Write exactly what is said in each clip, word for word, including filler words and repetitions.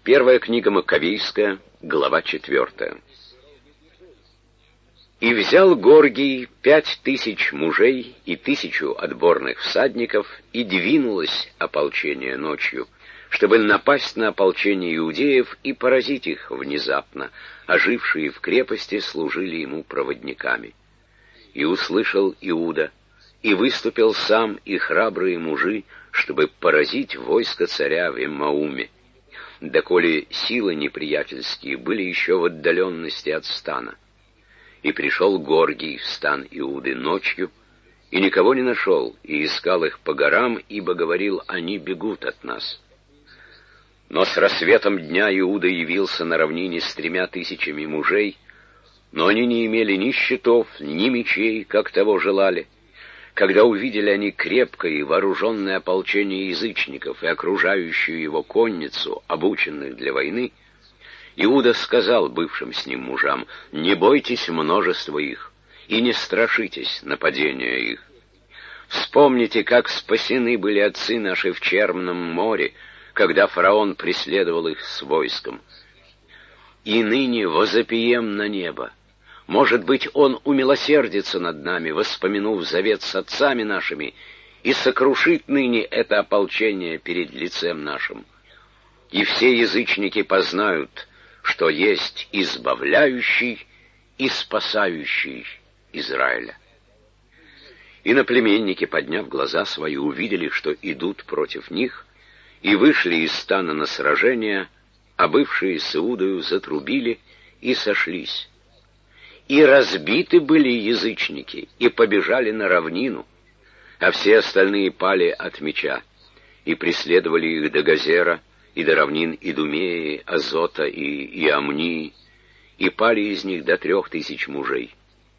Первая книга Маковейская, глава четвертая. «И взял Горгий пять тысяч мужей и тысячу отборных всадников, и двинулось ополчение ночью, чтобы напасть на ополчение иудеев и поразить их внезапно, а жившие в крепости служили ему проводниками. И услышал Иуда, и выступил сам и храбрые мужи, чтобы поразить войско царя в Эммауме, доколе силы неприятельские были еще в отдаленности от стана. И пришел Горгий в стан Иуды ночью, и никого не нашел, и искал их по горам, ибо говорил, они бегут от нас. Но с рассветом дня Иуда явился на равнине с тремя тысячами мужей, но они не имели ни щитов, ни мечей, как того желали. Когда увидели они крепкое и вооруженное ополчение язычников и окружающую его конницу, обученных для войны, Иуда сказал бывшим с ним мужам: «Не бойтесь множества их, и не страшитесь нападения их. Вспомните, как спасены были отцы наши в Черном море, когда фараон преследовал их с войском. И ныне возопием на небо. Может быть, он умилосердится над нами, воспомянув завет с отцами нашими, и сокрушит ныне это ополчение перед лицем нашим. И все язычники познают, что есть избавляющий и спасающий Израиля». Иноплеменники, подняв глаза свои, увидели, что идут против них, и вышли из стана на сражение, а бывшие с Иудою затрубили и сошлись. И разбиты были язычники, и побежали на равнину, а все остальные пали от меча, и преследовали их до Газера, и до равнин Идумеи, Азота и Иамнии, и пали из них до трех тысяч мужей.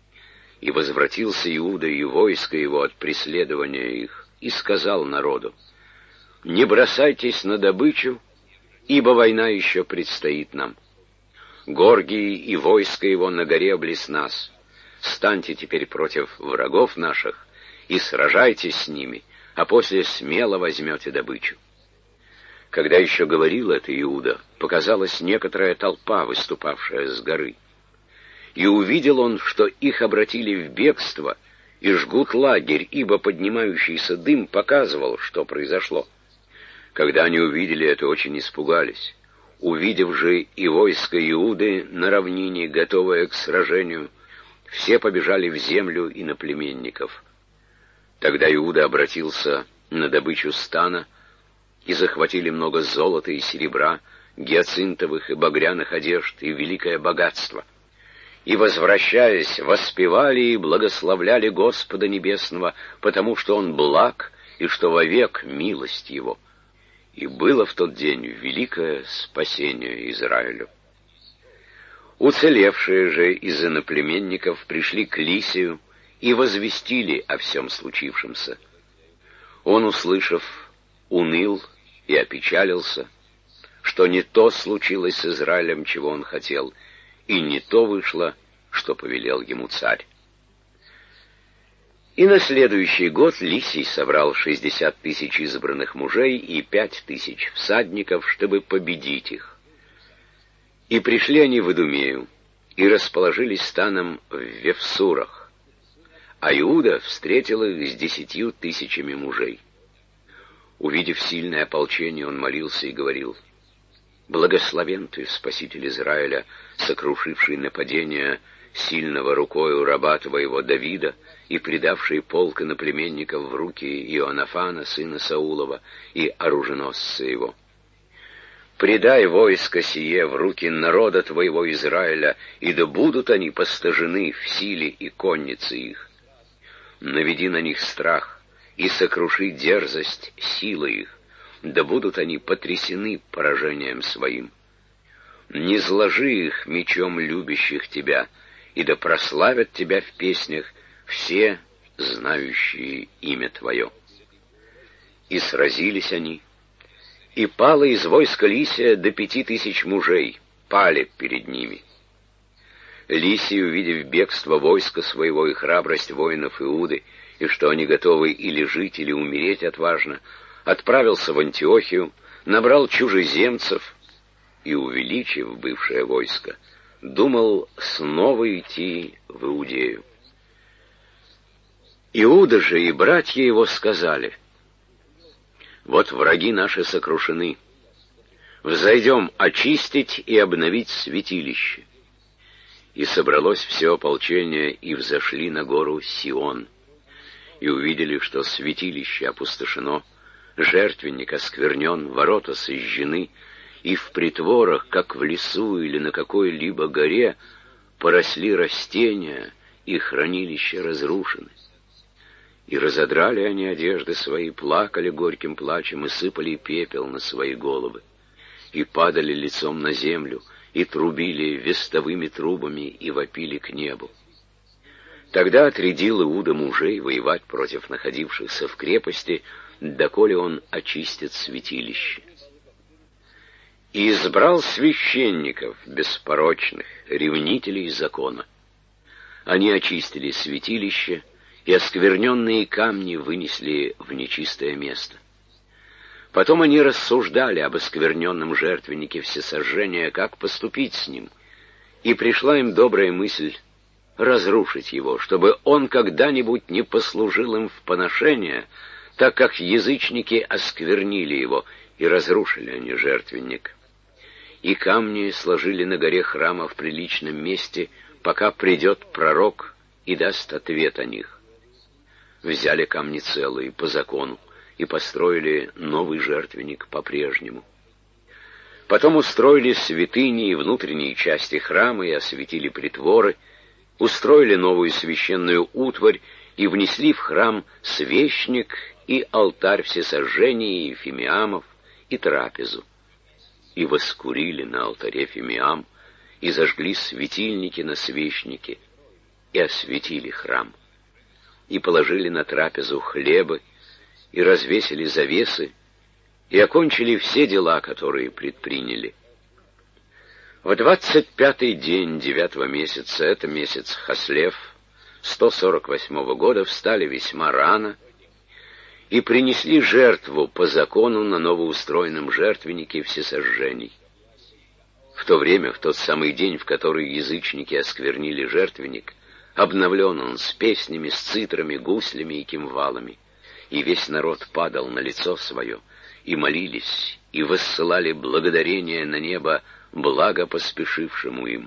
И возвратился Иуда и войско его от преследования их, и сказал народу: «Не бросайтесь на добычу, ибо война еще предстоит нам. Горгий и войско его на горе близ нас. Станьте теперь против врагов наших и сражайтесь с ними, а после смело возьмете добычу». Когда еще говорил это Иуда, показалась некоторая толпа, выступавшая с горы. И увидел он, что их обратили в бегство и жгут лагерь, ибо поднимающийся дым показывал, что произошло. Когда они увидели это, очень испугались. Увидев же и войско Иуды на равнине, готовое к сражению, все побежали в землю иноплеменников. Тогда Иуда обратился на добычу стана, и захватили много золота и серебра, гиацинтовых и багряных одежд и великое богатство. И, возвращаясь, воспевали и благословляли Господа Небесного, потому что Он благ, и что вовек милость Его. И было в тот день великое спасение Израилю. Уцелевшие же из иноплеменников пришли к Лисию и возвестили о всем случившемся. Он, услышав, уныл и опечалился, что не то случилось с Израилем, чего он хотел, и не то вышло, что повелел ему царь. И на следующий год Лисий собрал шестьдесят тысяч избранных мужей и пять тысяч всадников, чтобы победить их. И пришли они в Идумею, и расположились станом в Вефсурах, а Иуда встретил их с десятью тысячами мужей. Увидев сильное ополчение, он молился и говорил: «Благословен ты, Спаситель Израиля, сокрушивший нападение сильного рукою раба твоего Давида и предавший полк иноплеменников в руки Иоаннафана, сына Саулова, и оруженосца его. Предай войско сие в руки народа твоего Израиля, и да будут они постажены в силе и коннице их. Наведи на них страх и сокруши дерзость силы их, да будут они потрясены поражением своим. Не зложи их мечом любящих тебя, и да прославят тебя в песнях все, знающие имя твое». И сразились они, и пало из войска Лисия до пяти тысяч мужей, пали перед ними. Лисий, увидев бегство войска своего и храбрость воинов Иуды, и что они готовы или жить, или умереть отважно, отправился в Антиохию, набрал чужеземцев, и, увеличив бывшее войско, думал снова идти в Иудею. Иуда же и братья его сказали: «Вот враги наши сокрушены. Взойдем очистить и обновить святилище». И собралось все ополчение, и взошли на гору Сион, и увидели, что святилище опустошено, жертвенник осквернен, ворота сожжены, и в притворах, как в лесу или на какой-либо горе, поросли растения, и хранилища разрушены. И разодрали они одежды свои, плакали горьким плачем и сыпали пепел на свои головы, и падали лицом на землю, и трубили вестовыми трубами, и вопили к небу. Тогда отрядил Иуда мужей воевать против находившихся в крепости, доколе он очистит святилище. И избрал священников беспорочных, ревнителей закона. Они очистили святилище, и оскверненные камни вынесли в нечистое место. Потом они рассуждали об оскверненном жертвеннике всесожжения, как поступить с ним, и пришла им добрая мысль разрушить его, чтобы он когда-нибудь не послужил им в поношение, так как язычники осквернили его, и разрушили они жертвенник. И камни сложили на горе храма в приличном месте, пока придет пророк и даст ответ о них. Взяли камни целые по закону и построили новый жертвенник по-прежнему. Потом устроили святыни и внутренние части храма и осветили притворы, устроили новую священную утварь и внесли в храм свечник и алтарь всесожжения и фимиамов и трапезу. И воскурили на алтаре фимиам, и зажгли светильники на свечнике, и осветили храм. И положили на трапезу хлебы, и развесили завесы, и окончили все дела, которые предприняли. В двадцать пятый день девятого месяца, это месяц Хаслев, сто сорок восьмого года, встали весьма рано и принесли жертву по закону на новоустроенном жертвеннике всесожжений. В то время, в тот самый день, в который язычники осквернили жертвенник, обновлен он с песнями, с цитрами, гуслями и кимвалами, и весь народ падал на лицо свое, и молились, и воссылали благодарение на небо благо поспешившему им.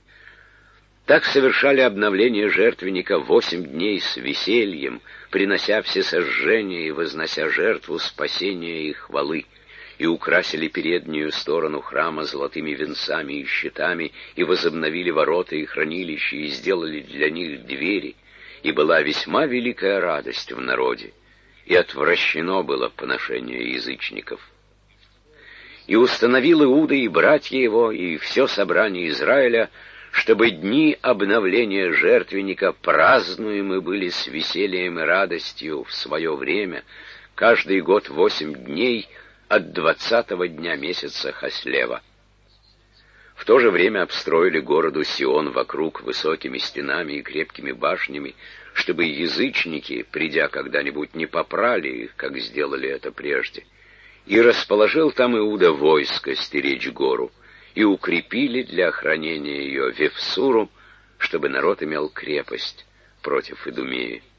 Так совершали обновление жертвенника восемь дней с весельем, принося всесожжение и вознося жертву спасения и хвалы, и украсили переднюю сторону храма золотыми венцами и щитами, и возобновили ворота и хранилища, и сделали для них двери, и была весьма великая радость в народе, и отвращено было поношение язычников. И установил Иуда и братья его, и все собрание Израиля, чтобы дни обновления жертвенника празднуемы были с весельем и радостью в свое время, каждый год восемь дней от двадцатого дня месяца Хаслева. В то же время обстроили городу Сион вокруг высокими стенами и крепкими башнями, чтобы язычники, придя когда-нибудь, не попрали их, как сделали это прежде. И расположил там Иуда войско стеречь гору, и укрепили для охранения ее Вифсуру, чтобы народ имел крепость против Идумеи.